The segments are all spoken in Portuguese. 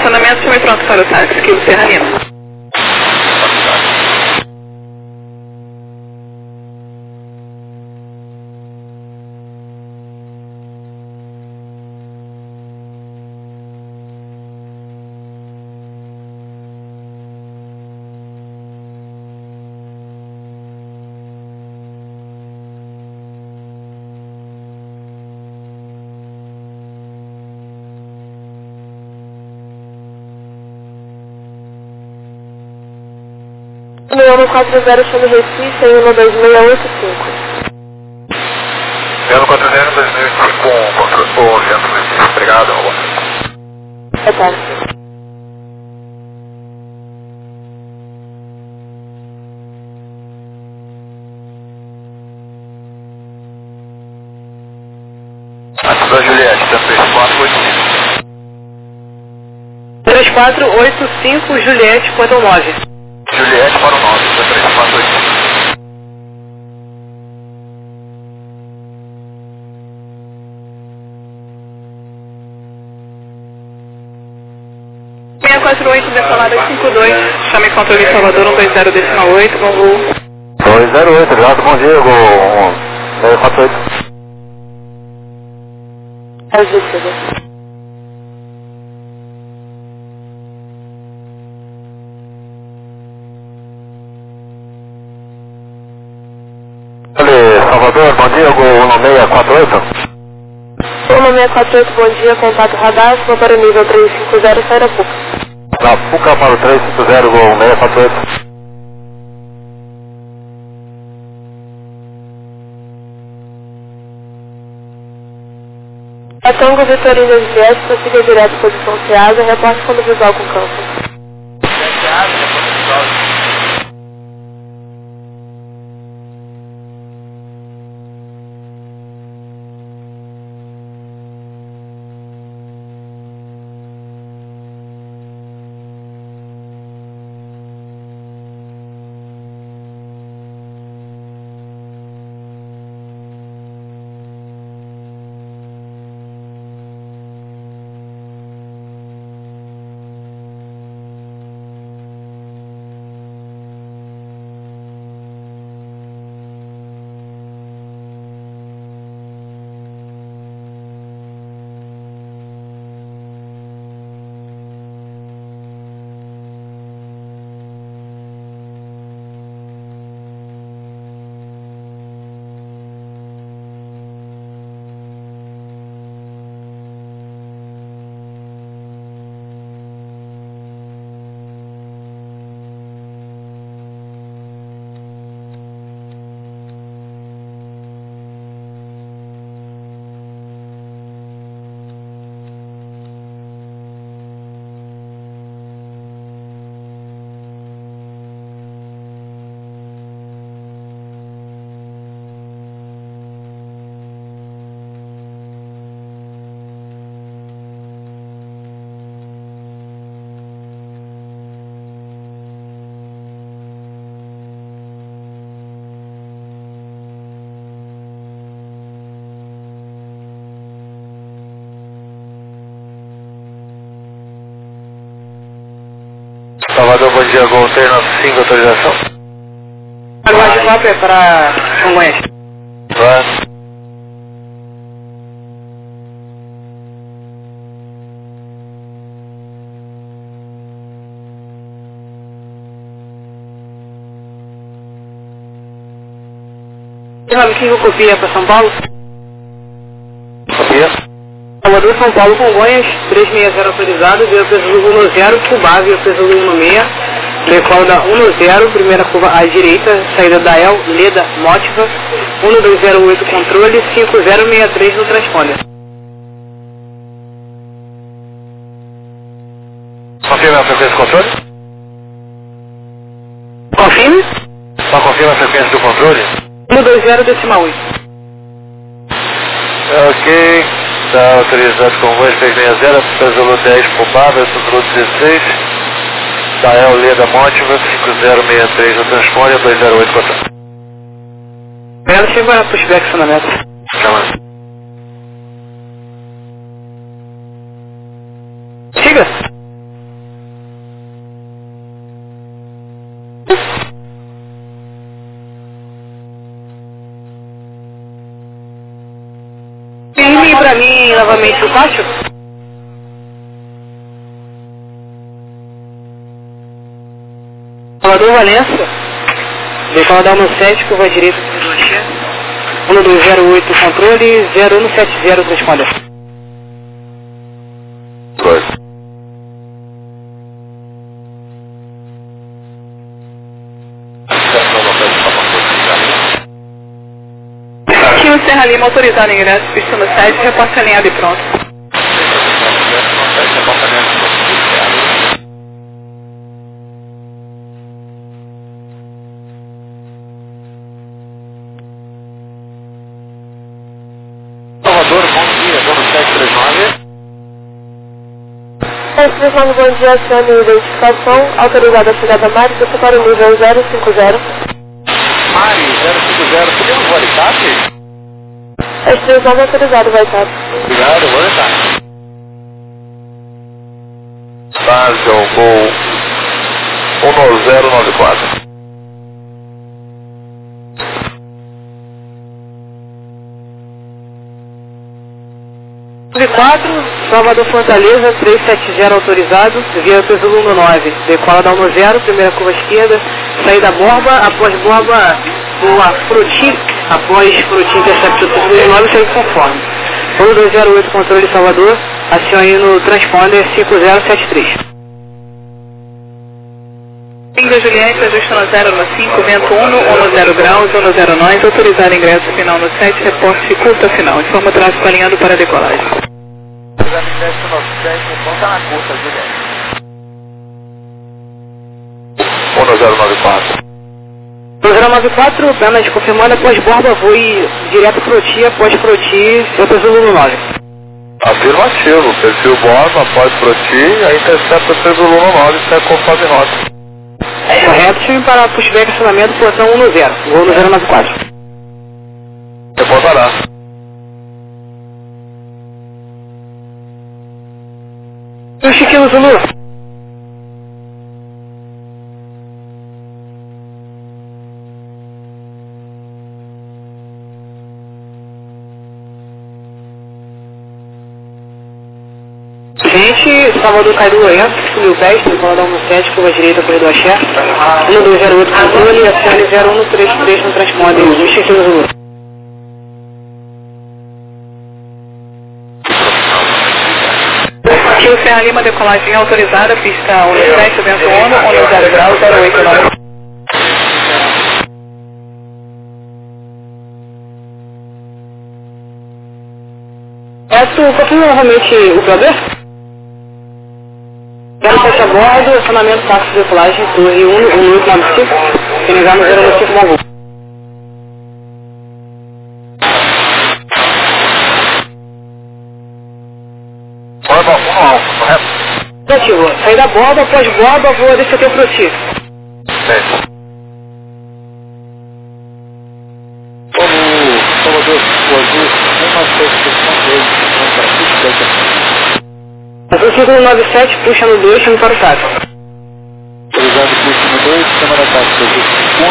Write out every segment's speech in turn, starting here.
estacionamento, chame pronto para o táxi, que o Serra Lima. No ano 40 chame Recife em 12685. Ano 40 2005 com o centro Recife. Obrigado, Alô. Boa tarde. Ativa Juliette, 3485. 3485 Juliette, Porto 9. Juliette para o 9, 3485. Decolada 52, chame controle Salvador 120 decimal 8, bom voo. 208, obrigado, bom dia, Gol 648. Ajuda. Salvador, bom dia, Gol 1648. 1648, bom dia, contato radar, motor nível 350, saída PUC. Na PUCA para o 350, Gol 1648. A Tango Vitorino Juliette, prossiga direto posição Ceasa, reporte quando visual com campo. Salvador, bom dia, Gol 395, autorização. Aguarde cópia para Congonhas. Vai. Raviquinho copia para São Paulo. Copia. Salvador, São Paulo, Congonhas, 360 autorizado, veio peso do 10, Cubá, veio peso do 16, decolda 10, primeira curva à direita, saída da El, Leda, Mótiva, 1208 controle, 5063 no transponder. Confirma a frequência do controle? Confirme? Só confirma a frequência do controle? 120 decimal 8. Ok. Está autorizado com voz 660, peso 10 Cubá, peso 16. Dael Leda Mótiva, 5063 no transponder, 208 controle. Obrigado, chega para pushback estacionamento. Chamando. Siga. novamente do pátio. Salvador Valença, decola da 17, curva direita, 1208 controle, 0170 transponder. Kilo Serra Lima, autorizado ingresso, pista no site, reporte alinhado e pronto. Salvador, bom dia, dono 739. 739, bom dia, acione identificação, autorizada a chegada mágica para o nível 050. Mari, 050, podemos validar? 739, autorizado, vai estar. Obrigado, vou deixar. Base ao voo 1094. 4, Salvador Fortaleza, 370 autorizado, via Peso 19, decola da 10, primeira curva esquerda, saída Borba, após Borba, o Fruti, após Fruti, interceptor Peso 19, segue conforme. 1208, controle Salvador, acione no transponder 5073. Inga Juliette, ajuste no 095, vento 10 graus, 10 nós, autorizado ingresso final no 7, reporte curta final, informa o tráfego alinhando para a decolagem. Ponta na curta, Juliette. 1094. 1094, apenas confirmando após Borba, voe direto Froti, após Froti, eu Peso 19. Afirmativo, perfil Borba, após Froti, a intercepta Peso 19, segue conforme rota. Correto, time para pushback acionamento, portão 10, voo no 094. Reportará. E o Chiquinho Zulu? Gente, Salvador Cairu Oento, subiu o pés, decola da 17, curva direita, corredor Axé, 1208 controle, acione 0133 no transponder, o Chiquinho Zulu. Kilo Serra Lima, decolagem autorizada, pista 17, vento 10 graus, 089. Confirma novamente o poder? Quero fechar a bordo, acionamento táxi de decolagem, torre 1895, finalizar no 095 Mongo. Borba 1 alfa, correto? Negativo, sair da borda, após borda, vou descer pro ti. Certo. Salvador, o azul, 196, Azul 597, puxa no 2, chama para o táxi. autorizado puxa no 2, câmara táxi, azul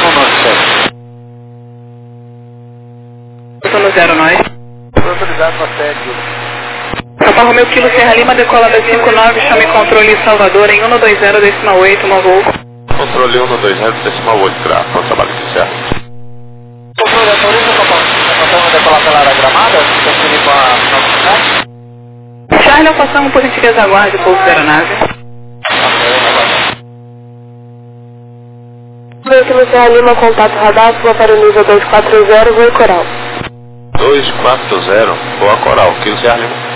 197. Estou no 0 nós. Autorizado na sede. Papa Romeu Kilo Serra Lima, decola da 59, chame controle Salvador em 120, decimal 8, uma voo. Controle 120, decimal 8, gráfico, o trabalho que certo. Controle, autoriza, papai. Vamos decolar pela área gramada, conferir com a nossa. Charlie, passamos por gentileza, aguarde o pouso da aeronave. Veículo Serra Lima, contato radar, vou para o nível 240, voo Coral. 240, boa Coral, Kilo Serra Lima.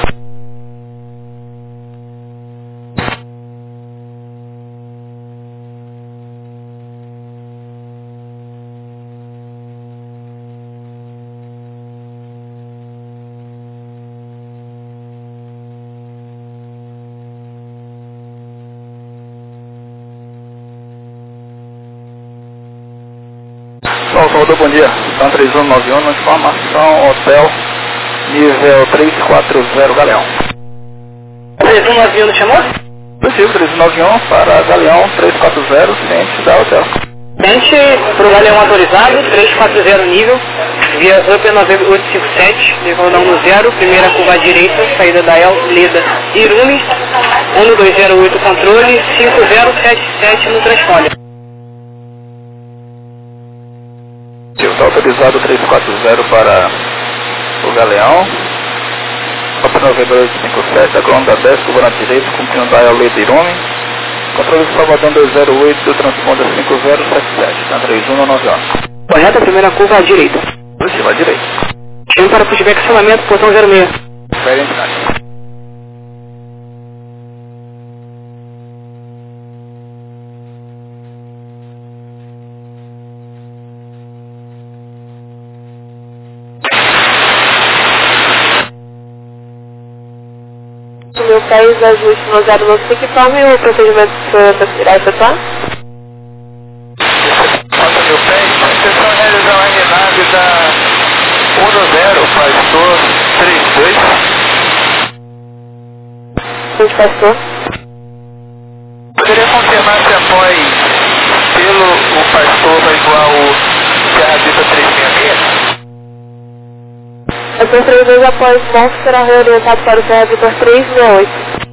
Salvador, bom dia. Então, 3191, informação, hotel, nível 340, Galeão. 3191 chamou? Positivo, 3191 para Galeão 340, ciente da hotel. Ciente para o Galeão autorizado, 340 nível, via Upper Novembro 857, decolando 10, primeira curva à direita, saída da El, Leda, Irumi, 1208 controle, 5077 no transponder. Está autorizado 340 para o Galeão. Upper Novembro 857, acolando 10, curva na direita, cumprindo da El, Leda, Irumi. Controle Salvador 208 do transponder 5077, está 3191. Correta, primeira curva à direita. Por cima à direita. Chame para pushback acionamento, portão 06. Espere entrar. O meu país ajuste no 095, que forma o procedimento irá efetuar? Meu pé, atenção, realizar uma renave da 10, pastor 32. Gente, pastor. Poderia confirmar se após pelo o pastor vai igual o Serra Vita 366? A 32 após Monte será reorientado para o Serra Vitor 368.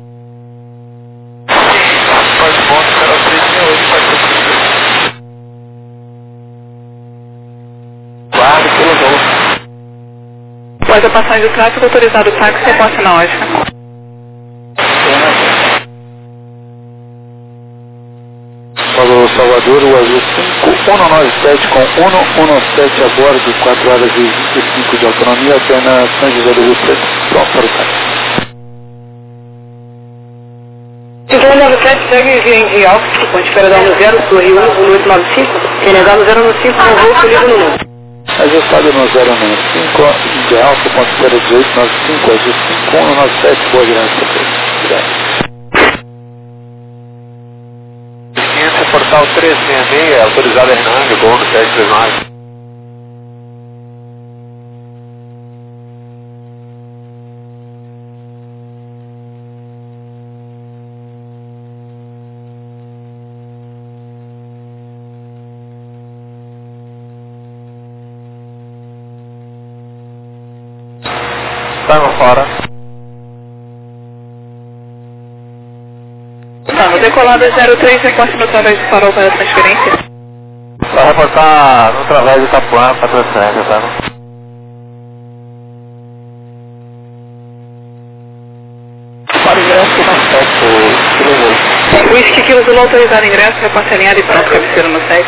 Após Monte será o 368, pastor 32. Guarda pelo voo. Após a passagem do tráfego, autorizado o táxi, reporte na ótica. Falou Salvador, o azul 5197 com 117 a bordo, 4 horas e 25 de autonomia, apenas São José do Rio Preto. Pronto para o táxi. 5197 segue em Alfa, com espera da 10, Torre 1, 1895, Kenegado 095, com voo feliz no número. Ajustado no 095, de Alfa, com espera 1895, azul 5197, boa graça. Portal 366, autorizado Hernando, gol no 739. Estamos fora. Tá, decolada 03, reporte no através do farol para a transferência. Vai reportar no através de Itapuã para transferência, tá? Para o ingresso na 7, Whisky Kilo Zulu autorizado ingresso, reporte alinhado e pronto, cabeceira no 7.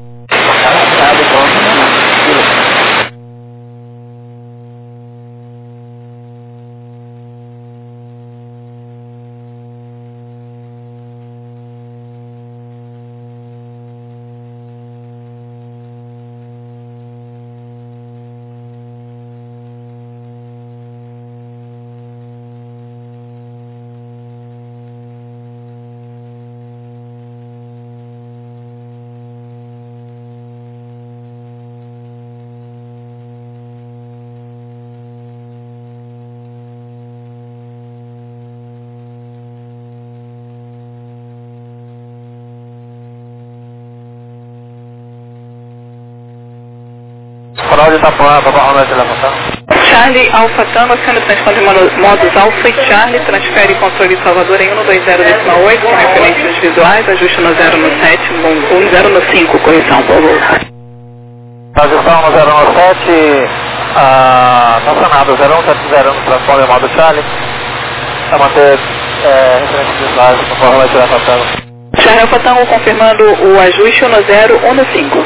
Farol de Itapuã, para Barra Norte levantar. Charlie Alfa Tango, sendo transponder modos Alfa e Charlie, transfere controle Salvador em 120,8, com referências visuais, ajuste no 0 no 7, 0 no 5, correção, por favor. Ajustão no 017, estacionado 0170 no transponder modo Charlie, para manter referências visuais, conforme vai tirar passando. Charlie Alfa Tango confirmando o ajuste no 0, 1 no 5.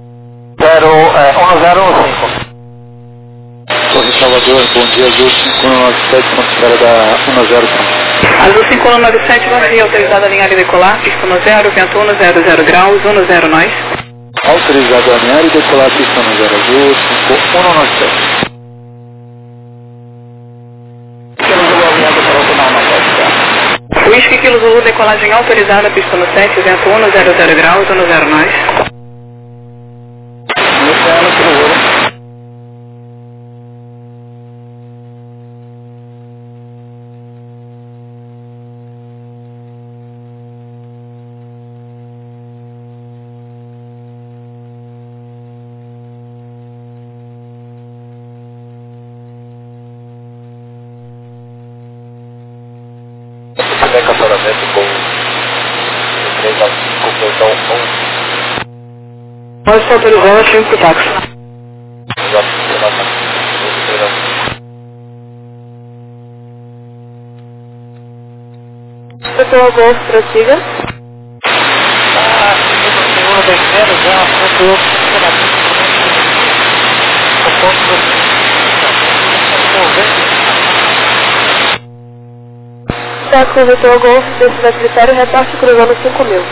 1015. Torre Salvador, bom dia, azul 5197, com espera da 105. Azul 5197, bom dia, autorizado a alinhar e decolar, pista no 0, vento 100 graus, 10 nós. Autorizado a alinhar e decolar, pista no 0 azul 5197. Temos o alinhado para o final na pista. Whisky Kilo Zulu, decolagem autorizada, pista no 7, vento 100 graus, 10 nós. Iniciando pelo ouro. cruzamento com 395, portão 11. Pode ser autorizado, eu chamo pro táxi. Pessoal Golf, prossiga. Segundo o senhor, 2 já procurou funcionamento. Táxi Vitor Golf, descida critério, reparte cruzando 5.000.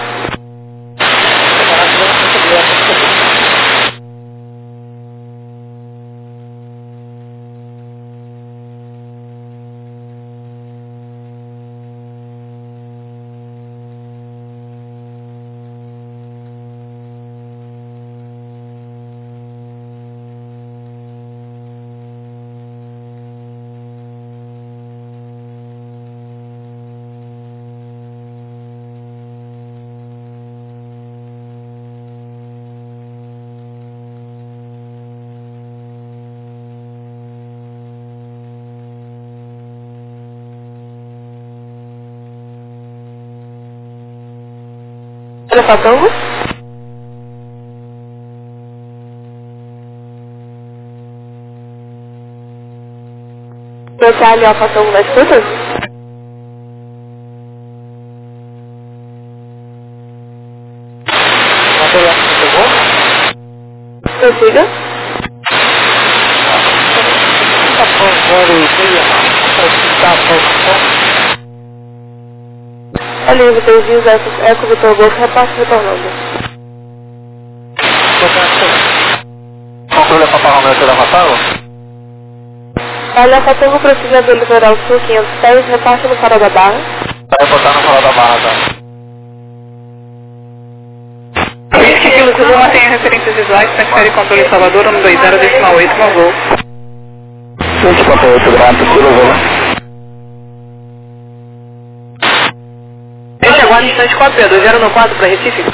Alfa Tango. Detalhe Alfa Tango na escuta. Prossiga. Ali, Vitor Gil, Eco Vitor Golf, reparte retornando. Controle para parâmetro da Rafael? Ali, Alfa Tango, prossiga do litoral sul, 510, reparte no Farol da Barra. Vai botar no Farol da Barra, tá? Kilo Zulu mantém referências visuais, transfere controle Salvador, 120 decimal 8, no voo. 148 graus, Kilo Zulu. Aguarde instante com a P, 2094 para Recife.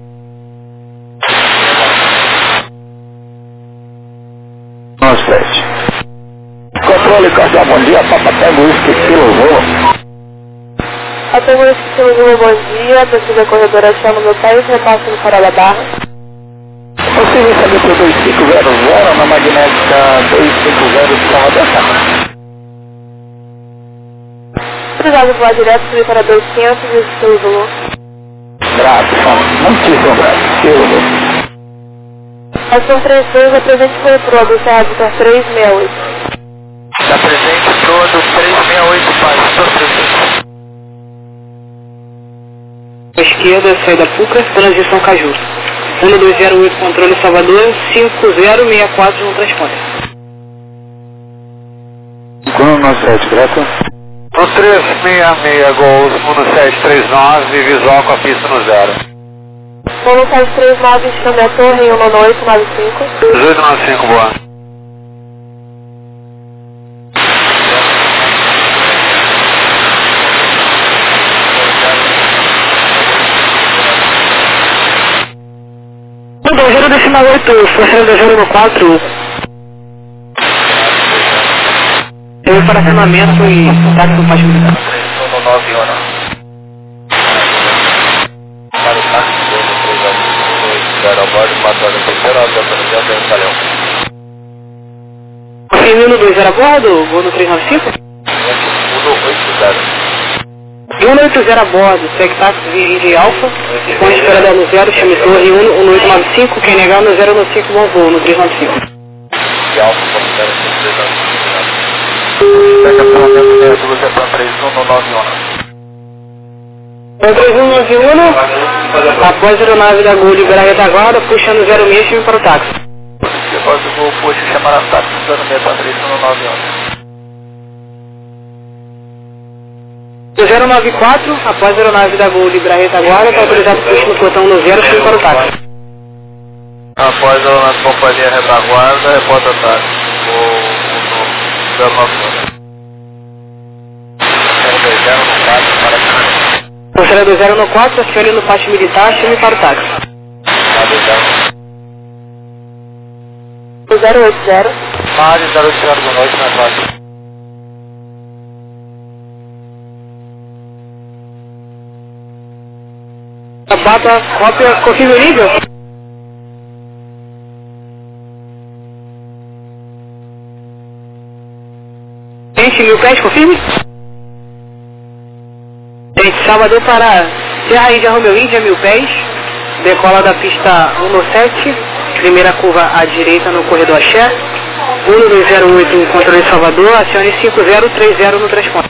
Nossa, 7. Controle Cardial, bom dia, Papatango, Whisky, Kilo Zulu. Papatango, Whisky, Kilo Zulu, bom dia, precisa corredora chama no país, repassa no Farol da Barra. Possível saber por 2500 na magnética 250 de Salvador, Obrigado, voar direto, subir para 2500 e Kilo Zulu. Grato, muitíssimo grato, Kilo Zulu. Ação 32, apresente foi pro do Serra Vitor 368. Está presente todo 368, paz, À esquerda, saída Puca, transição Caju. 1208, controle Salvador, 5064 no transponder. 197, grato. No 366, Gol 1739, visual com a pista no 0. 1739, escâmbio a torre, 19895. 1895, boa. O 20 decimal 8, força 014. Eu para acionamento e táxi no faixa militar. 319, hora. Para o táxi do 3 a bordo, 4 horas, terceira hora, autorizado, Calhão. Firmino 2 a bordo, voo no 395? 180 a bordo, segue táxi de Alfa, com espera no 0, chame torre 1895, quem negar no 095, bom voo no 395. De Alfa, considera que 395. Pega acionamento dentro do Japão 3191. 3191, após a aeronave da Gol liberar a retaguarda, puxando 06, chame para o táxi. Depois do Gol, puxa, chamar a táxi, dando meio para 3191. Do 094, após a aeronave da Gol liberar a retaguarda, está autorizado puxo no portão no 0, chame para o táxi. Após a companhia retaguarda, reporta táxi. O 091. Conselho do 094, acione no pátio militar, chame para o táxi. O 080. Mário 080, boa noite, na faixa. Bata, cópia, confirma o nível. Gente, 1000 pés, confirme. Gente, Salvador para Serra Índia, Romeu Índia, 1000 pés. Decola da pista 117, primeira curva à direita no corredor Axé. 1208, controle Salvador, acione 5030 no transporte.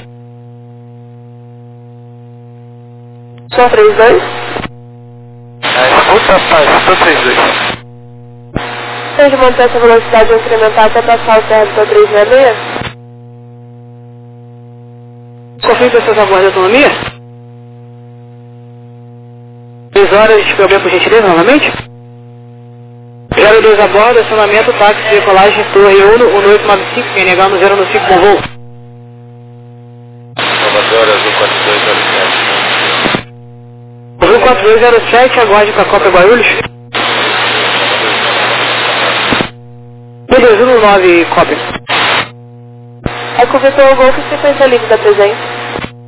Só 32. Escuta, rapaz, estou 32. Tem de manter essa velocidade ou incrementar até passar o terra para 366? Confirme pessoas a bordo de autonomia. 3 horas de problema por gentileza, novamente. 02 a bordo, acionamento, táxi, decolagem, torre 1, 1895, quem negar no 095 com voo. Salvador, azul 4207. Azul 4207, aguarde para a Copa Guarulhos. 1219, Copa. É com o Vitor Golf, sequência livre da presença.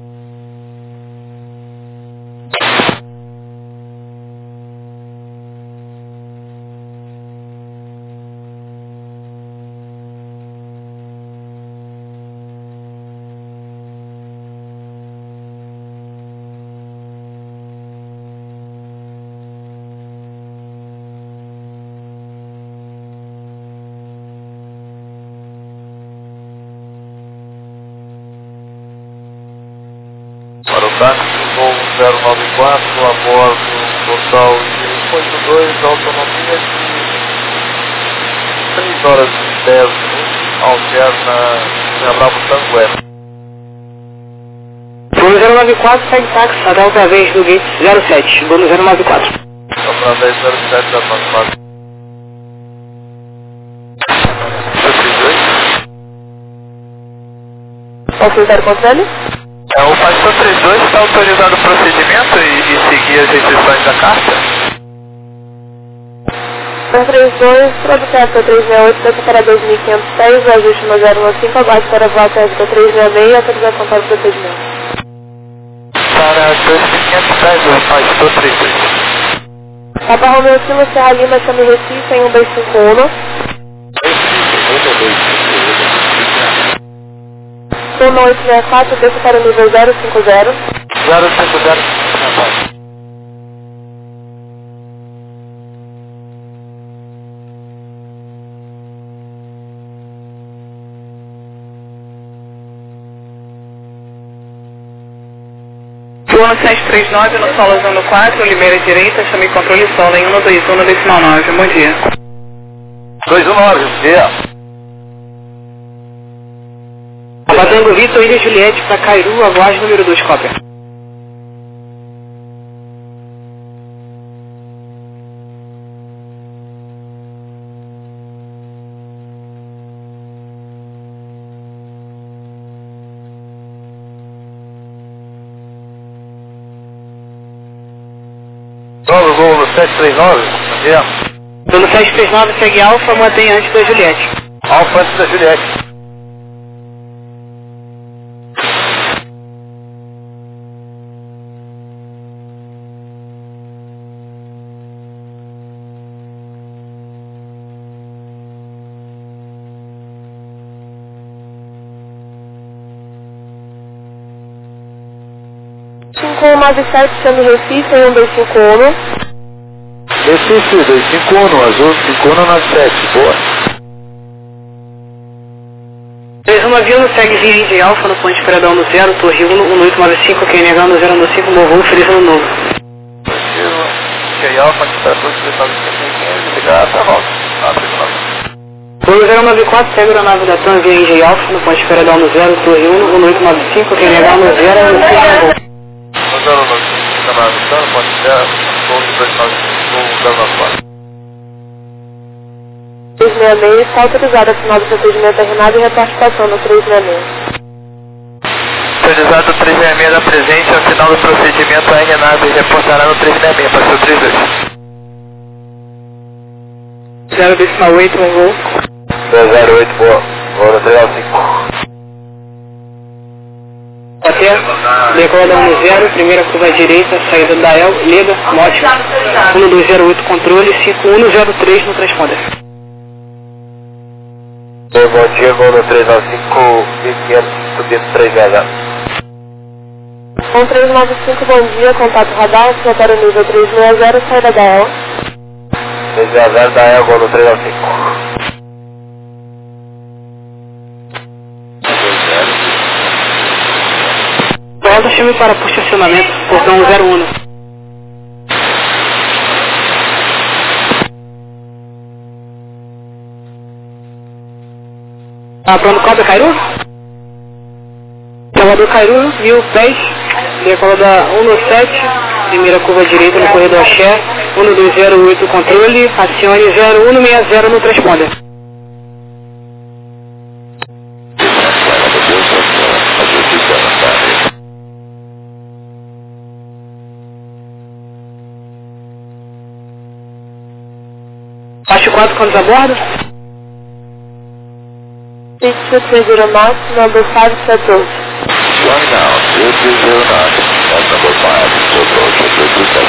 Para o táxi, voo 094, a bordo total de 82, autonomia de 3 horas e 10 minutos, alterna Bravo Tango F. 094, segue táxi, até outra vez do gate 07, voo no 094. Só para 1007 da Pancada. 32. Posso usar o controle? O Pastor 32 está autorizado o procedimento e seguir as restrições da carta? 132, produto 368, peça para 2.506, o ajuste no 015, aguarde para volta ética 366, autorização para o procedimento. Para 2.510, o Pastor 32. Papa Romeu Kilo, Serra Lima, chame Recife em 1251. 1864, desça para o nível 050. 050, rapaz. Turno 739 no solo zona 4, Limeira direita, chame controle solo em 121 no decimal 9. Bom dia. 219, bom dia. Abatendo Vitor, Ilha Juliette para Cairu, a voz número 2, cópia. Solo voo 739, bom dia. Pelo 739 segue Alfa, mantém antes da Juliette. Alfa antes da Juliette. Com 97, chame Recife em 1251. Recife 251, azul 5197, boa. 391 segue Virgem Alfa no ponte Peradão no 0, Torre 1, 1895, quem negar no 095, morro, feliz ano novo. Que Alfa, que está tudo de ligar, tá bom. Voo 094, segue a nave da TAM Virgem Alfa no ponte Peradão no 0, Torre 1, 1895, quem negar no 095, morro. No 095, canal avisando, pode ser, voo de 295, 094. 366, está autorizado a final do procedimento RNAV e repartição no 366. Autorizado 366 da presente, ao final do procedimento a RNAV reportará no 366, Pastor 32. 0,8, um voo. 008, boa. Voo no 395. Taubaté, decola da 10, primeira curva à direita, saída da El, Leda, Mótica, 1208 controle, 5103 no transponder. Bom dia, gol do 395, 1500, subindo 300. 1395, bom dia, contato radar, rotatório nível 360, saída da El. 360 da El, gol do 395. Volta, chame para posicionamento, portão 01. Pronto, Cobra Cairu? Salvador Cairu, 1010, decola da 197, primeira curva direita no corredor Axé, 1208 controle, acione 0160 no transponder. Baixo 4, quantos a bordo? 6230 knots, number 5 to approach. One now, 220 knots, at number 5 to approach at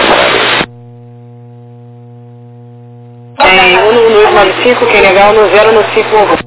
277. Em 11295, quem legal no 095.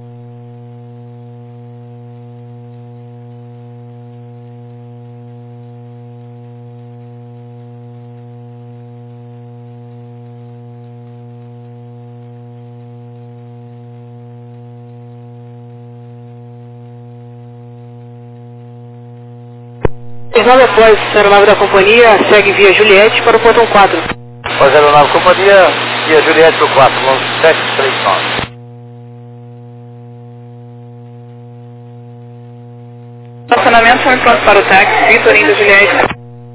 Nove após, aeronave da companhia, segue via Juliette para o portão 4. Após aeronave companhia, via Juliette para o 4, 739. Estacionamento foi pronto para o táxi, Vitor indo Juliette.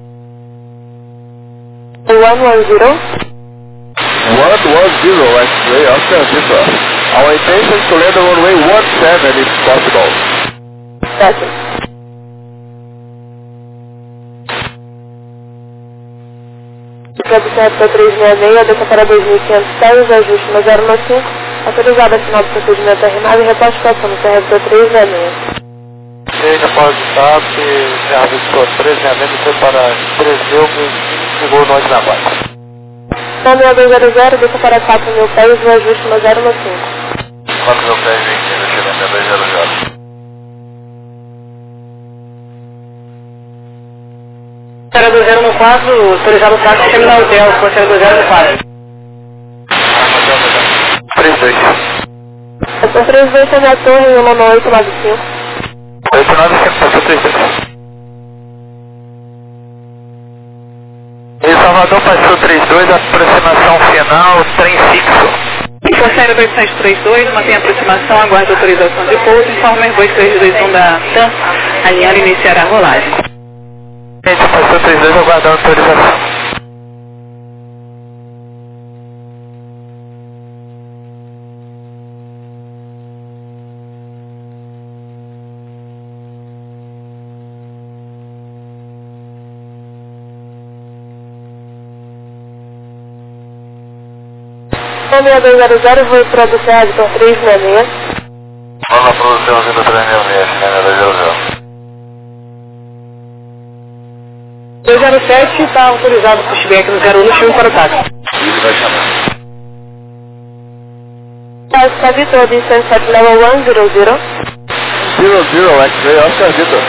110. 110, X-ray, Oscar Victor. Our intention is to land on runway 17 if possible. Certo. Produção para 366, desça para 2506, ajuste no 095, autorizado a final do procedimento arrimado e reposte calção no CR para 366. Seja para o estado, CR Victor 366, foi para 3000, chegou no na base. 9200, desça para 4000 pés, o ajuste no 095. 4000 pés, chegando a 200. Será do 014, autorizado o táxi, chame na hotel, será do 014. 32. Essa 32 tem a torre 19895. 895, passou 32. E Salvador passou 32, aproximação final, trem fixo. Força Aérea 2732, mantém a aproximação, aguarde autorização de pouso, informa Airbus 321 da TAM, alinhar e iniciar a rolagem. Passou 32, aguardando autorização. Nome 200, vou para do CR Victor 366. Vamos na produção Victor 366, né, 200. 207 está autorizado o pushback no 01, chame para o táxi. Ele vai chamar. Oscar Victor, distance at level 100. 00, X-ray, Oscar Victor.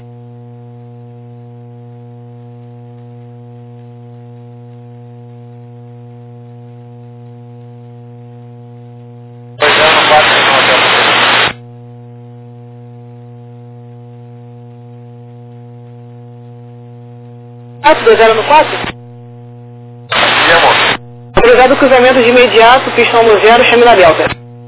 Do 014? Autorizado o cruzamento de imediato, pistão no 0, chame na Delta.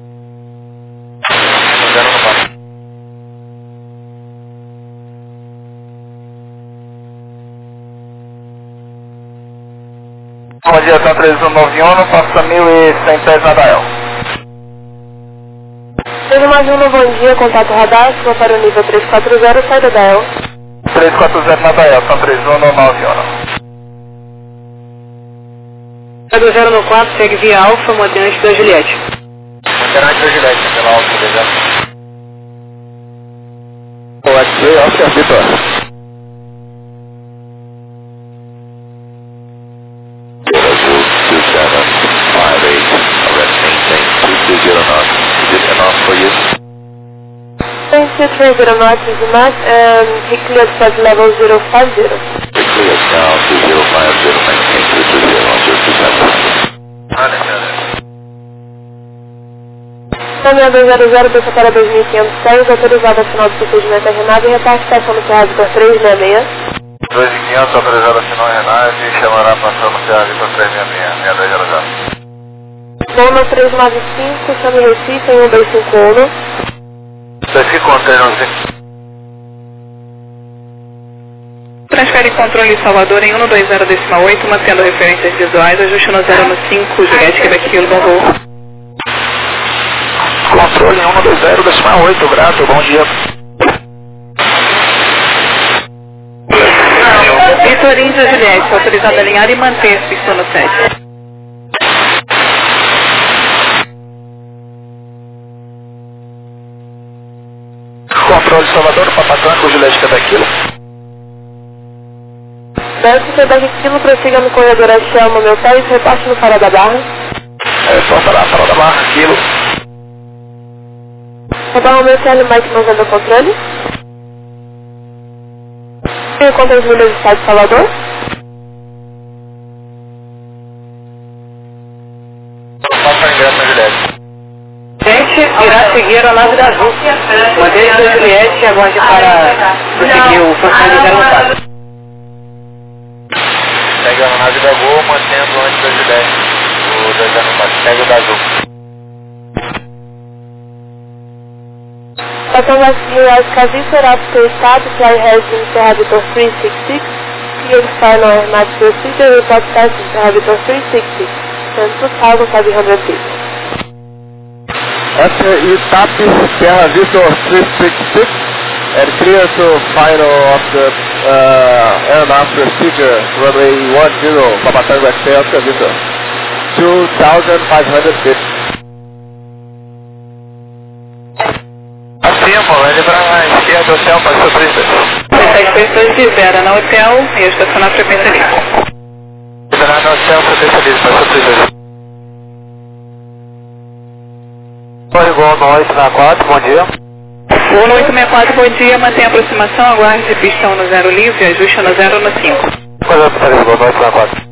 Bom dia, tá 3191, passa 1.100 pés na Dael. 391, bom dia, contato radar, vou para o nível 340, saída da El. 340 na Dael, são 3191. Do 014, segue via Alfa, mantenente da Juliette. Mantenente da Juliette, pela Alfa, beleza? O X-ray, Oscar Victor. 30 knots is the max and he cleared flight level 050. Cleared now to 050, maintain 6200, desça para 2506, autorizada a final do procedimento RNAV e reparte estação no Serra Vitor 366. 2500, autorizado a final RNAV e chamará para ação no Serra Vitor 366, 6200. Mono 395, chame Recife em 1251. Recife com 395. Transfere controle Salvador em 120,8, mantendo referências visuais, ajuste no 0 no 5, Juliette, Quebec Kilo, bom voo. Controle em 120,8, grato, bom dia. Vitor Índia Juliette, autorizado a alinhar e manter pistão no 7. Controle Salvador, Papatanco, Juliette, Quebec Kilo. Desce Quebec Kilo, prossiga no corredor Axel no meu país, reparte no Farol da Barra. Só para a Farol da Barra, Kilo. Rodar o meu CL Mike mantendo o controle. E contra as milhas do estado de Salvador. Passa o ingresso na Juliette. Gente, irá seguir a nave da Azul. Mantenha a Juliette e aguarde para prosseguir o funcionamento dela no caso. Pega a nave da Gol, mantendo antes da Juliette. O 204, pega o da Azul. Estação Vasquinha, Cavite After Start, fly heading Serra Vitor 366. Cleared final nav procedure, report passing Serra Vitor 360. Send 2,500 feet. After ETAP Serra Vitor 366 and clear to final of the aircraft procedure runway 10 Papatango Excel Serra Vitor 2,500 feet. Afirmo, ele para a esquerda, hotel para surpresa. 16 pessoas libera no hotel e estacionar para especialista. Liberar no hotel para especialista para surpresa. Igual no 864, bom dia. Voo no 864, bom dia, mantenha a aproximação, aguarde pistão no 0 livre, ajuste no 0 no 5. Coisa para igual no 864.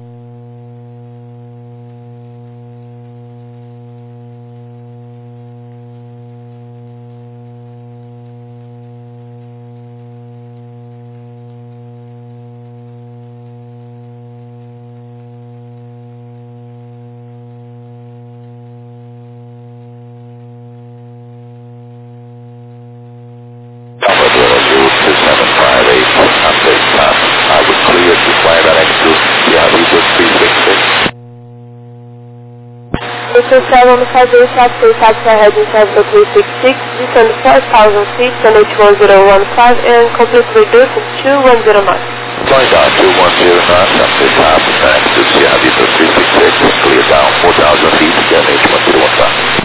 Travel no fazer after taxi heading Serra 366, descend 4,000 feet, and H1015 and complete reduce in 210 knots. Going down 210 knots, after top, back to Sierra Vitor 366, clear down 4,000 feet, then H1015.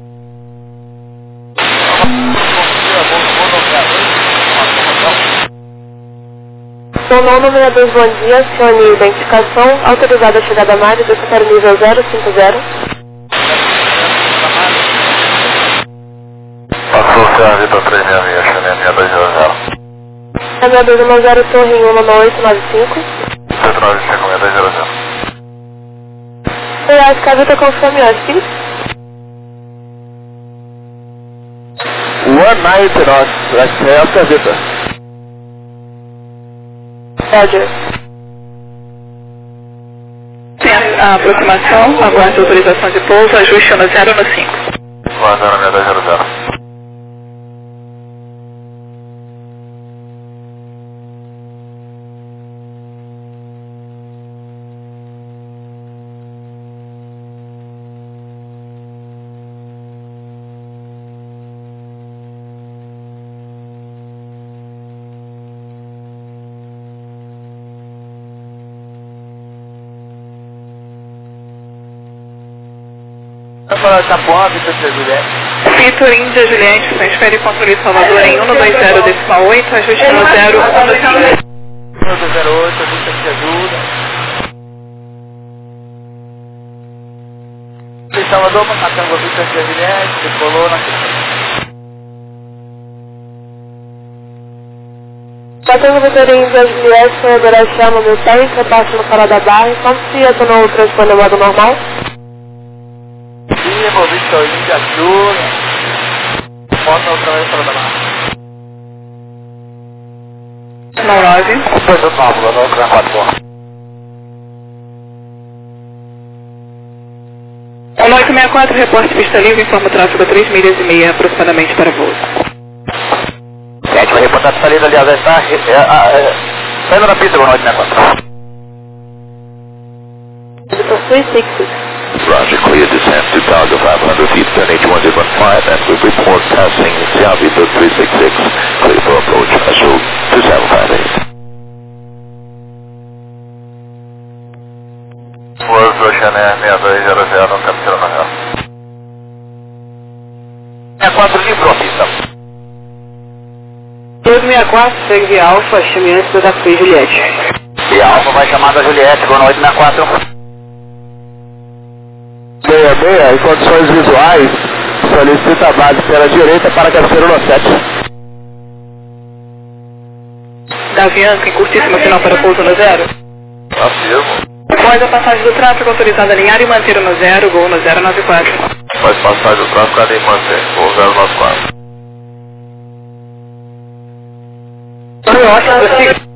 Seu nome 62, bom dia, acione identificação, autorizada a chegada a Mário, desça para o nível 050. Passou o Serra Vitor 366, chaminha 200. A 6210, torre em 19895. 195, 200. Reais, Cavita, confirme yours, please. 190 knots, exhale, Cavita. Roger. Tem a aproximação, aguarde autorização de pouso, ajuste no 0 no 5. Guardando 200. Para Itapuã, Vitor Juliette. Vitor Índia Juliette, transfere controle Salvador em 120,8, ajuste no 0 no 5. 108, a gente te ajuda. Salvador, Pacatango, Vitor Juliette, decolou na questão. Passando o motorinho da Juliette, senadora chama meu tempo, repasse no cara da barra, como se retornou o transponder modo normal. Lima, Victor India, Júnior. Moto outra vez para da barra. Sinal 9. Depois do 9, vou criar 4 porra. 1864, reporte pista livre, informa o tráfego a 3 milhas e meia aproximadamente para voo. 7, vai reportar pista livre, aliás, está saindo da pista com 1864. Vitor 366. Roger, clear descent to Targa 500 feet, turn H1015, and we report passing Vitor 366, clear for approach, Ashok 2758. Boas, Oceané 6200, não captura na real. 64 livrou a pista. 264, segue via Alfa, chame antes da Taxi Juliette. E a Alfa vai chamar da Juliette, com 864. 66, em condições visuais, solicita a base pela direita para Cafeiro no 7. Da Avianca, em curtíssimo final para pouso no 0. Afirmo. Após a passagem do tráfego, autorizado a alinhar e manter o no 0, gol no 094. Após passagem do tráfego, cadê manter? Gol 094. Foi ótimo, você...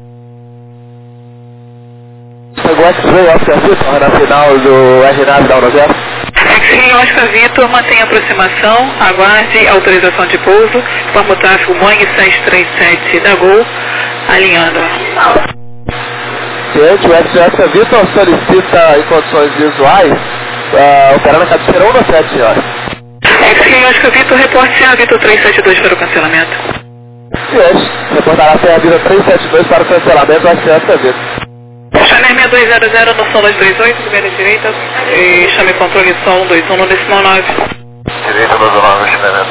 Pegou X-Ray Oscar Vitor na final do R-Nave da 10. X-Ray Oscar Vitor, mantém a aproximação, aguarde autorização de pouso, informa o tráfego Boeing 737 da Gol, alinhando. Ciente, o X-Ray Vitor solicita em condições visuais, operando a cabeceira 1 no 7, senhora. X-Ray Oscar Vitor, reporte a Vitor 372 para o cancelamento. Ciente, reportará a Vitor 372 para o cancelamento do X-Ray Vitor. Chame 6200 no som 228, primeira direita, e chame controle som 21 no decimal 9. Direita 29, Chame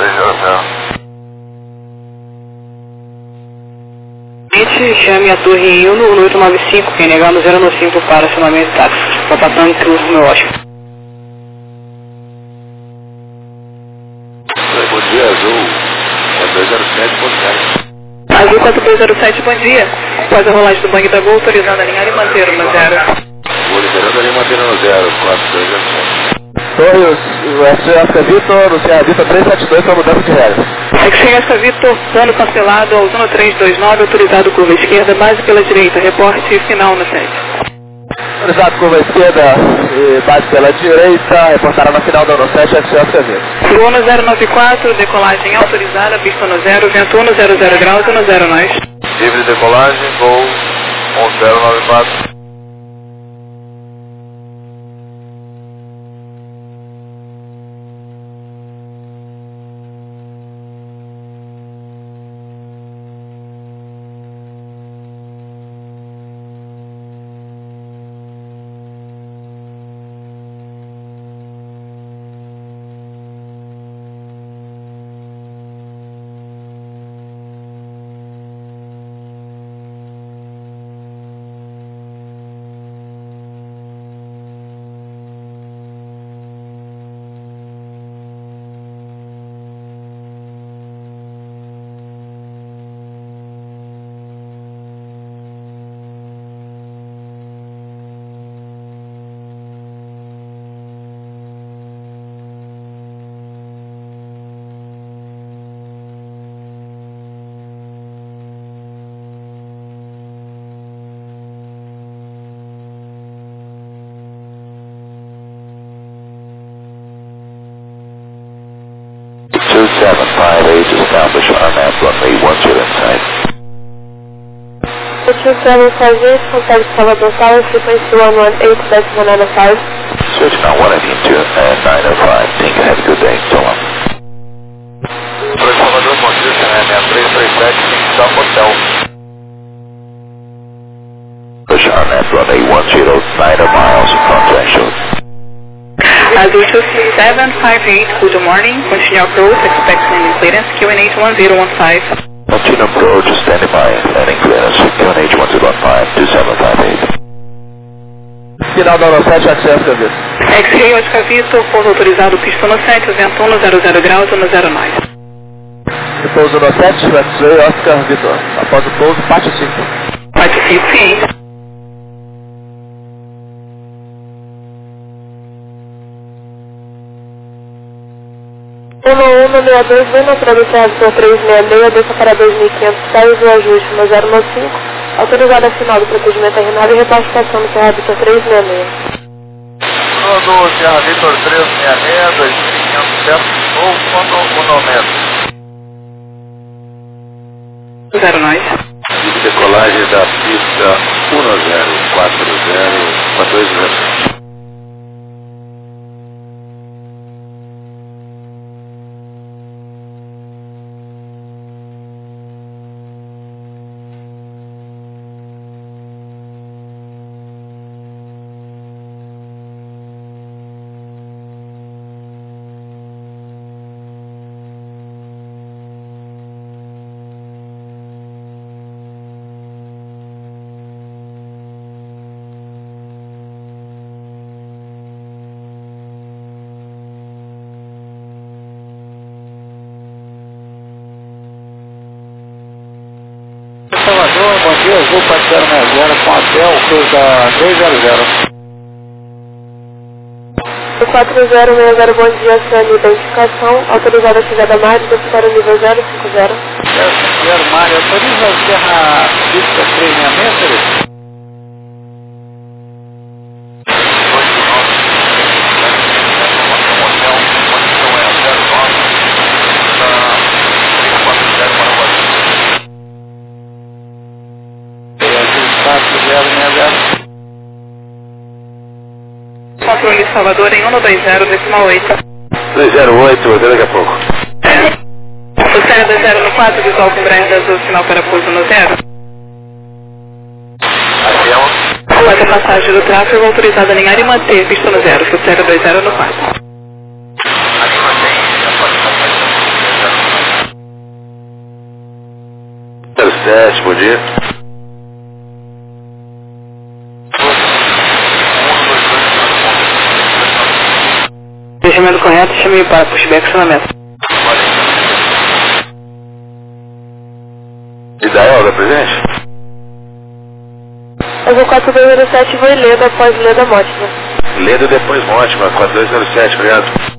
200. Chame a torre Uno no 895, quem negar no 095 para acionamento de táxi. Está passando entre o meu Oscar. Bom dia, Azul. 4207, bom dia. Azul 4207, bom dia. Após a rolagem do banco da Gol, autorizando a alinhar e manter o no 0. Vou liberando ali, mantendo no 0, 4207. Torres, o X-Ray Vitor, no Sierra Vitor 372 para mudança de regra. X-Ray Vitor, plano cancelado ao 1329, autorizado curva esquerda, base pela direita, reporte final no 7. Autorizado curva esquerda e base pela direita, reportará na final da 7, X-Ray Vitor. Gol no 094, decolagem autorizada, pista no 0, vento 1 no 00 graus e no 0 nós. Livre decolagem, Gol 1094. Establish RMAP runway 10 inside. 2758, contact Salvador Tower, frequency 118.95. Switch now 182 and 905. Think have a good day. So long. Para Salvador, bom dia, Chame 337, Kingston Hotel. Push RMAP runway 10, 9 miles from Ashok. Azul 2758, good morning. Continue approach, expect landing clearance, QNH 1015. Continue approach, standing by, landing clearance, QNH 1015, 2758. Final da 7, acesso, Vitor. X-Ray Oscar Vitor, pouso autorizado, pista no 7, vento 1 no 00 graus e no 09. Pouso no 7, X-Ray, Oscar, Vitor. Após o pouso, parte 5. Parte 5, ciente. Uno 162, vem na tradução por 366, desça para 2.500, sai do ajuste no 095, autorizada final do procedimento terminal e repastação no Sierra Vitor 366. No Sierra Vitor 366, 2.500 certo, ou quando o nome 09. Decolagem da pista 1040 para 207. Salvador, bom dia, eu vou parceiro agora com a Bel, cruz da 200. O 4060, bom dia, sua identificação, autorizada a chegada Mário, descer o nível 050. 050, Mário, autoriza a Serra Vista 366, Felipe? Controle Salvador em 120,8. 308, até daqui a pouco. O Sierra 20 no 4, visual com Brand Azul, sinal para pouso no 0. Após a passagem do tráfego, autorizado a alinhar e manter pista no 0, o Sierra 20 no 4. 07, bom dia. Fechamento correto, chame para pushback acionamento. Ideal da presente? Eu vou 4207, vou Leda, após Leda Mótica. Leda depois Mótima, 4207, obrigado.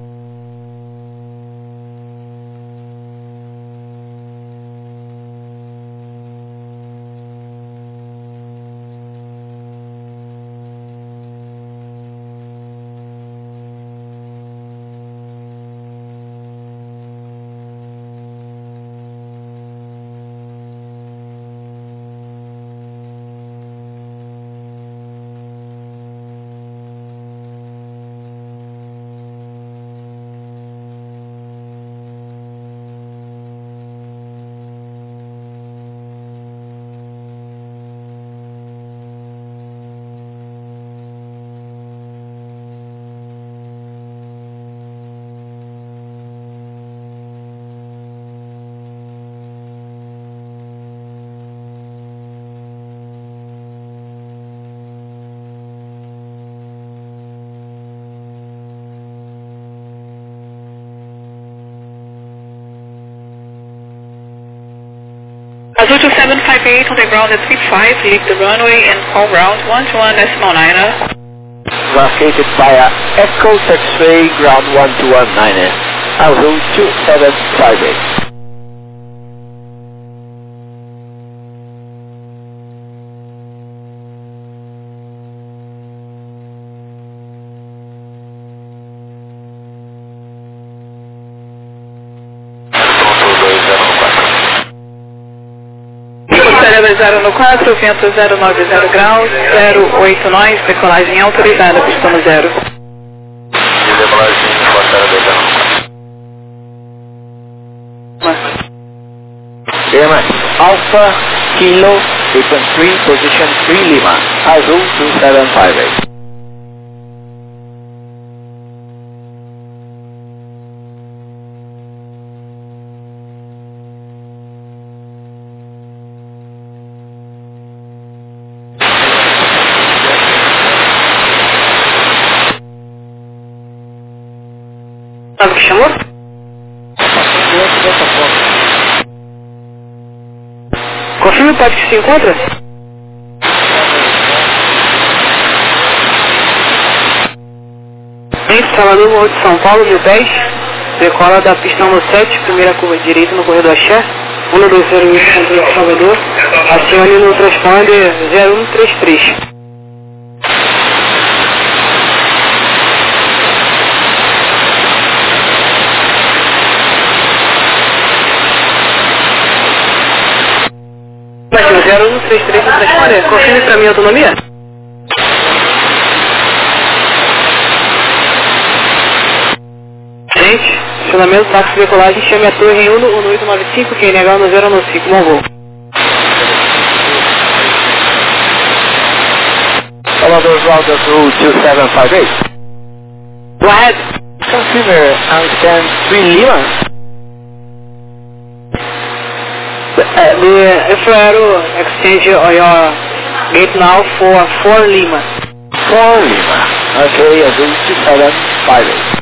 Azul 2758 on the ground at 35, leave the runway and call route 121.9. Vacated via Echo Taxiway, ground 121.9. Azul 2758. Sierra 20 no 4, vento 090 graus, 08 nós, decolagem autorizada, pista no 0. E decolagem com a Sierra 20. Lima, Alpha, Kilo, frequency 3, position 3 Lima, Azul 2758. Sabe o que chamou? Passou diante dessa ponta. o pode que se encontra? Salvador, Morro de São Paulo, 1010. Decola da pista 17, primeira curva direita no corredor Axé. 1208, controle de Salvador. Acione no transponder 0133. Mas 0133 no transponder, confirme para mim a autonomia. Estacionamento, táxi de decolagem, chame a torre em 11895, QNH no 095, bom voo. Salvador Route 2758. Go ahead. Confirmer on stand 3 Lima. The Aero exchange your gate now for 4 Lima. 4 Lima. Okay, Azul 2758.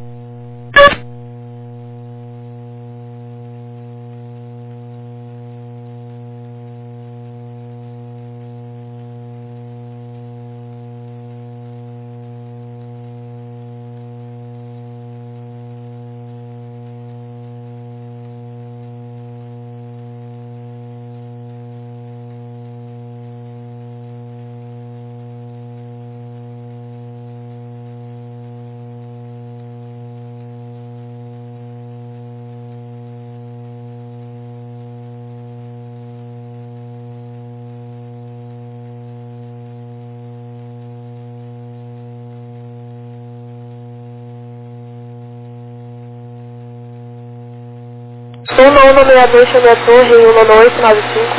Uma 162, chame a torre em 11895.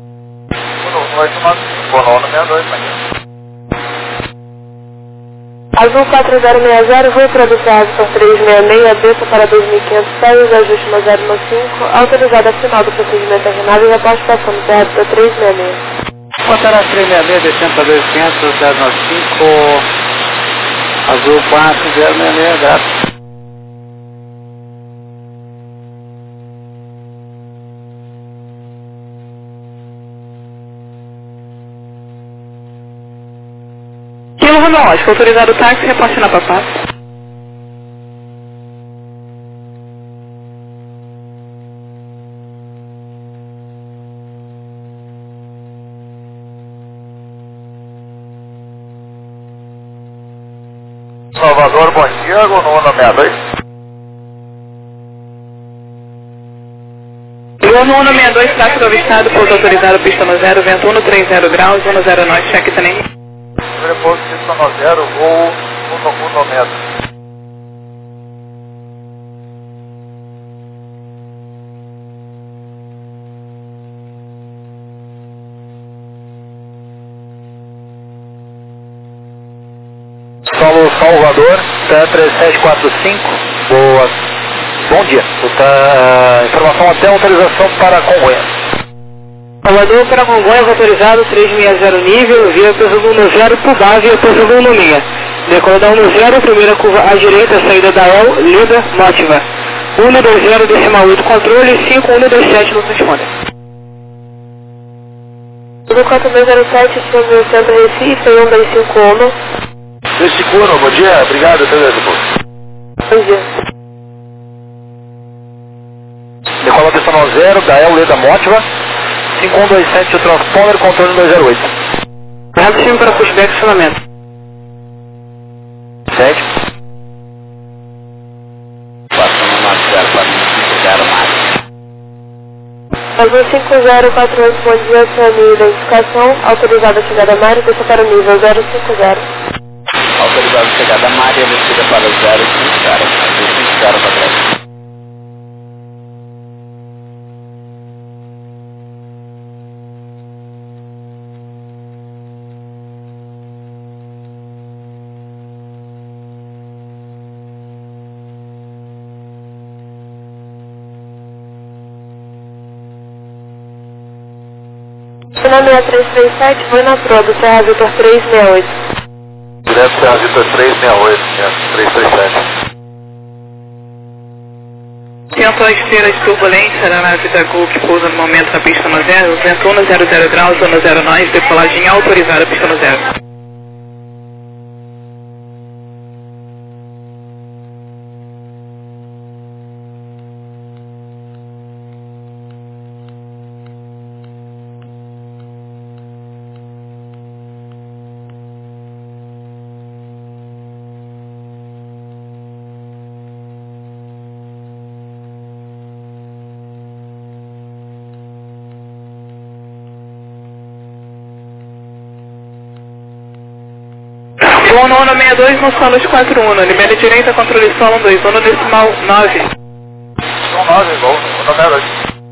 11895, 162, Azul 4060, voo produzido por 366, desça para 2500 pés, ajuste no 095, autorizada final do procedimento terminado e reposte passando no PRB 366. Passará 366, descendo para 2500, 095, Azul 4066, graças. Kilo Romológico, autorizado o táxi, reposte na Papá. Salvador, bom dia, Gono 162. Gono 162, tráfego avistado, pouso autorizado, pista no 0, vento 130 graus, 109, cheque também. Repouso pista no 0, voo 116. Solo Salvador, tá 3745, boa. Bom dia, informação até autorização para Congonhas. Salvador para Congonhas, autorizado 360 nível, via peso 10 Pubá, via peso 16. Decola da 10, primeira curva à direita, saída da El, Lida, Motiva. 120, decimal 8, controle, 5127 no transponder. Azul 4207, estamos no centro Recife, 1251. Recife, bom dia, obrigado, até depois. Bom dia. Decola pista no 0, da El, Lida, Motiva. 5127, o transponder, controle 208. Rápido sim para pushback, estacionamento. 7. Passando na 0 mais. Azul 5048, bom dia, sua identificação, autorizada a chegada à área, desça para o nível 050. Autorizado a chegada à área, descida para 050, Azul 50 para trás. Final 6337, foi na prova, Serra Vitor 368. Direto Serra Vitor 368, 337. Tentou a esteira de turbulência da nave da Gol que pousa no momento na pista no zero, vento 100 graus, zona 0 nós, decolagem autorizada, pista no zero. Uno 162 no solo 41, libera direita, controle solo 12, 1 decimal 9. 9, Gol, 162.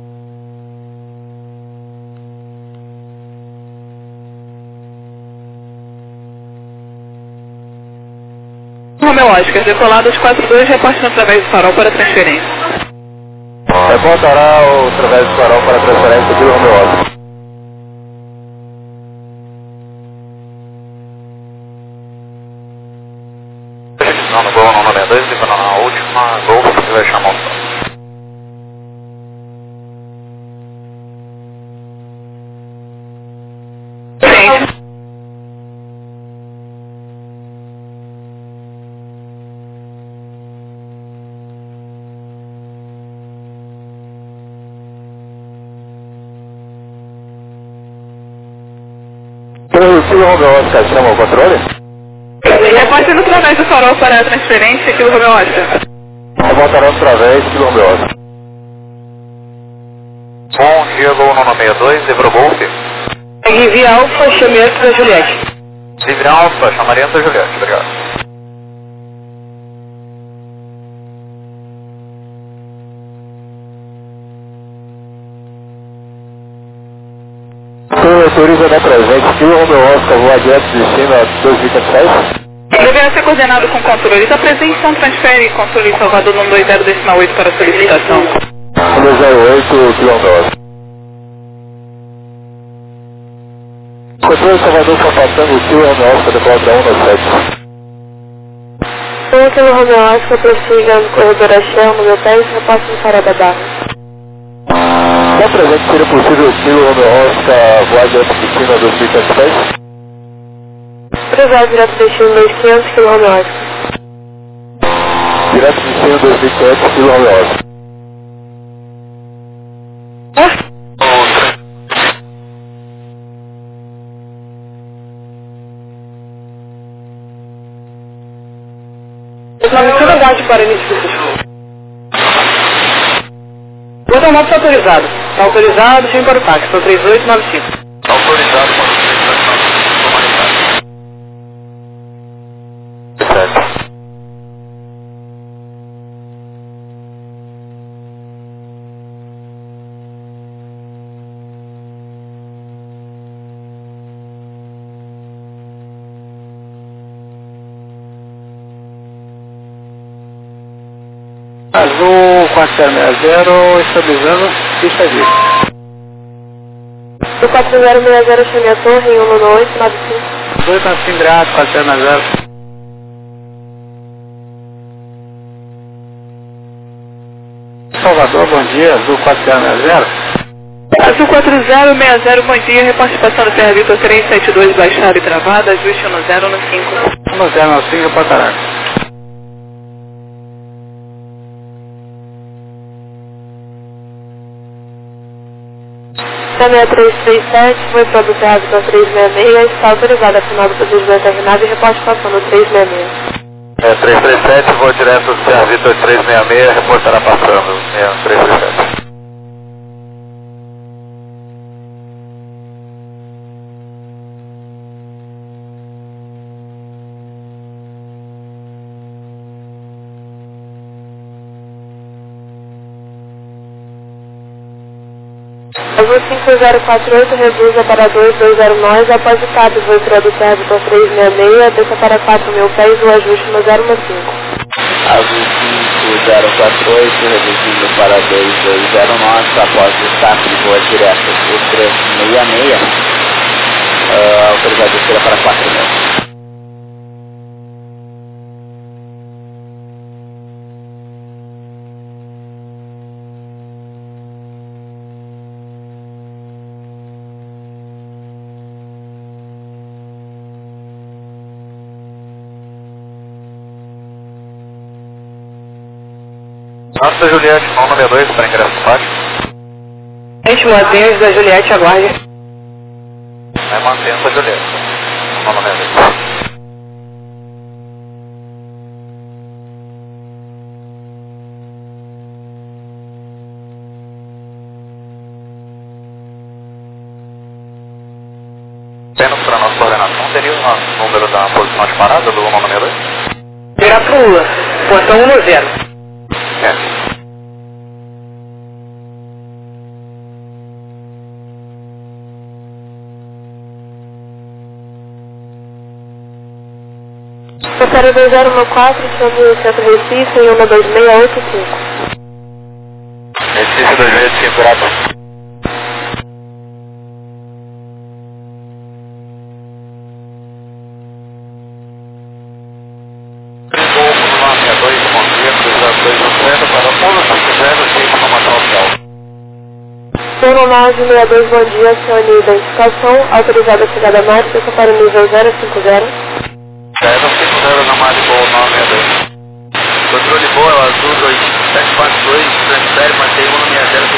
Romeu Oscar, decolado 42, reporte através do farol para transferência. Reportará através do farol para transferência de Romeu Oscar. Não, no Gol 162, e na última Gol você vai chamar o som. Se o Romeu Oscar chama o controle? Reporte através do farol para a transferência aqui do Romeu Oscar. Reportará através do Romeu Oscar. Bom dia, Gol 162, Zebra Golf. Rivi Alfa, chamamento da Juliette. Livre Alfa, chamamento da Juliette, obrigado. Autoriza da presente que o Romeu Oscar voa adiante de cima 2046. Deverá ser coordenado com controle da presença, transfere controle Salvador 120 decimal 8 para solicitação. 108 km. Controle Salvador está passando o tio Romeu Oscar de volta 197. O pelo Romeu Oscar prossiga no corredor Axel, número 10, repasse no farol da Barra. Da presente seria possível que o Romeu Oscar voar adiante de cima 2046? Cruzar direto destino 2500 km Romeu Oscar. Direto de cima 2500 km Romeu Oscar. Velocidade para início do curso. O automóvel está autorizado. Está autorizado, sem para o táxi. Está 3895. Autorizado para o humanitário. Certo. Azul 4060, estabilizando, pista de. O 4060 chame a torre em 19895. 2 na Simbrato, 4060. Salvador, bom dia, Azul 4060. Azul 4060, bom dia, repartição do Serra Vitor 372, baixada e travada, ajuste 10 no 5. 10 no 5 para caralho. Chame a 337, foi para o Serra Vitor 366, está autorizada a final do procedimento terminado e repartição no 366. 337, vou direto do Serra Vitor 366, reportará passando, 337. Azul 5048 reduza para 2209 após o CAP foi para do Serra Vitor 366, desça para 4.000 pés o ajuste no 015. Azul 5048 reduzindo para 2209 após o CAP voa direto do 366, autorizado descer para 4.000. Nota da Juliette, mão número 2 para ingresso no pátio. Gente, mantenha da Juliette, aguarde. É mantendo a Juliette, mão número 2. Apenas para nossa coordenação, teria o nosso número da posição de parada do número 2? Virar pro Lula, portão 10. É. Secretário 2014, chame Centro Recife, em 12685. Recife 2085, grado. Turno 962, bom dia, senhor de identificação, autorizada a chegada máxima para o nível 050. 050 na Maribol 962. Controle boa, é o azul 2742, transfere, mantém 160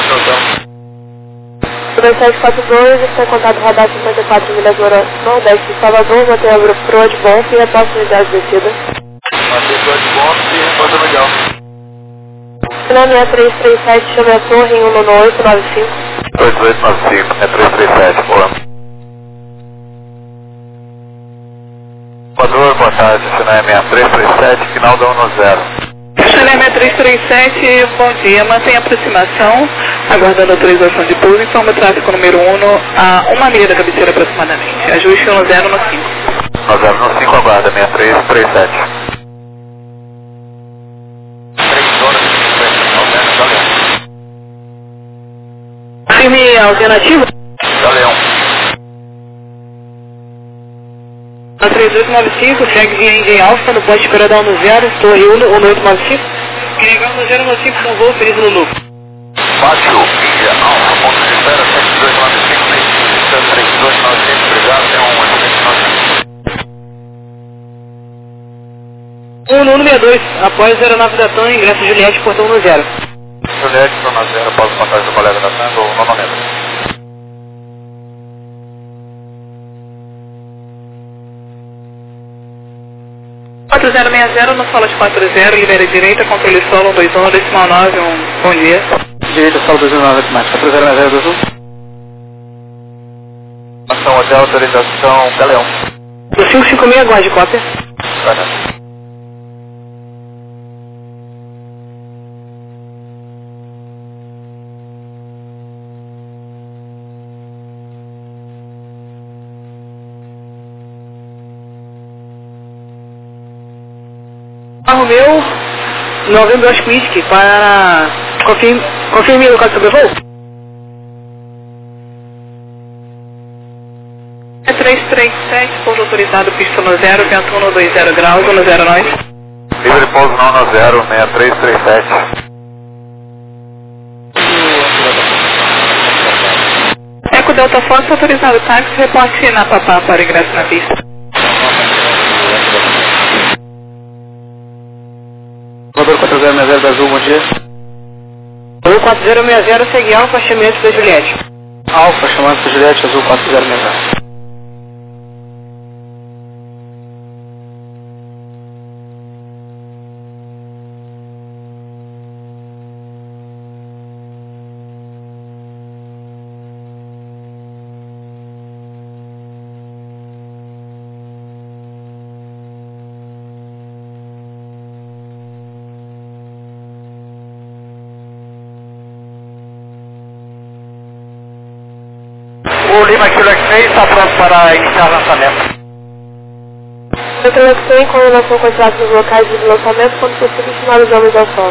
sem produção. 2742, está em contato radar 54 milhas nordeste de Salvador, mantém a proa de bom e reposta unidade descida. Mantém proa de bom e reposta legal. Final 6337, chame a torre em 19895. 8895, é 337, boa. Boa tarde, Chalé 6337, final da 10. Chalé 6337, bom dia, mantém a aproximação, aguardando autorização de pouso, informa o tráfego número 1 a 1 milha da cabeceira aproximadamente, ajuste 10 no 5. 10 no 5, aguarda 6337. 3 horas e 50, Firme alternativo? Galeão. A 3895, segue via Índia Alfa, no poste Peradão 10, torre 1895. Carregando 095, com voo, feliz no lucro. Pátio, Índia Alfa, ponto de espera, 7295, 3295, obrigado, tem um excelente 162, após 09 da TAM, ingresso Juliette, portão 10. Juliette, zona 0, após o contato do colega da TAM, ou novamente. no solo de 40, libere direita, controle solo 21, decimal 9, bom dia. Direita, solo 29, automática, 4060 do Sul. Ação hotel, autorização, Galeão. Do 556, aguarde, cópia. Carro meu, Novembro Whisky, para... Confirme o local de sobrevoo? É 337, pouso autorizado, pista no 0, vento 120 graus, 10 nós. Livre pouso não no 0, 6337. Eco Delta Fox autorizado, táxi, reporte na Papá para ingresso na pista. Motor 4060 da Azul, bom dia. Azul 4060, segue Alfa, chamamento da Juliette. Alfa, chamamento da Juliette, Azul 4060. O Lima Kilo X-Ray está pronto para iniciar o lançamento. Centro X-Ray com relação com os dados dos locais de lançamento, quando possível, finalizamos a sala.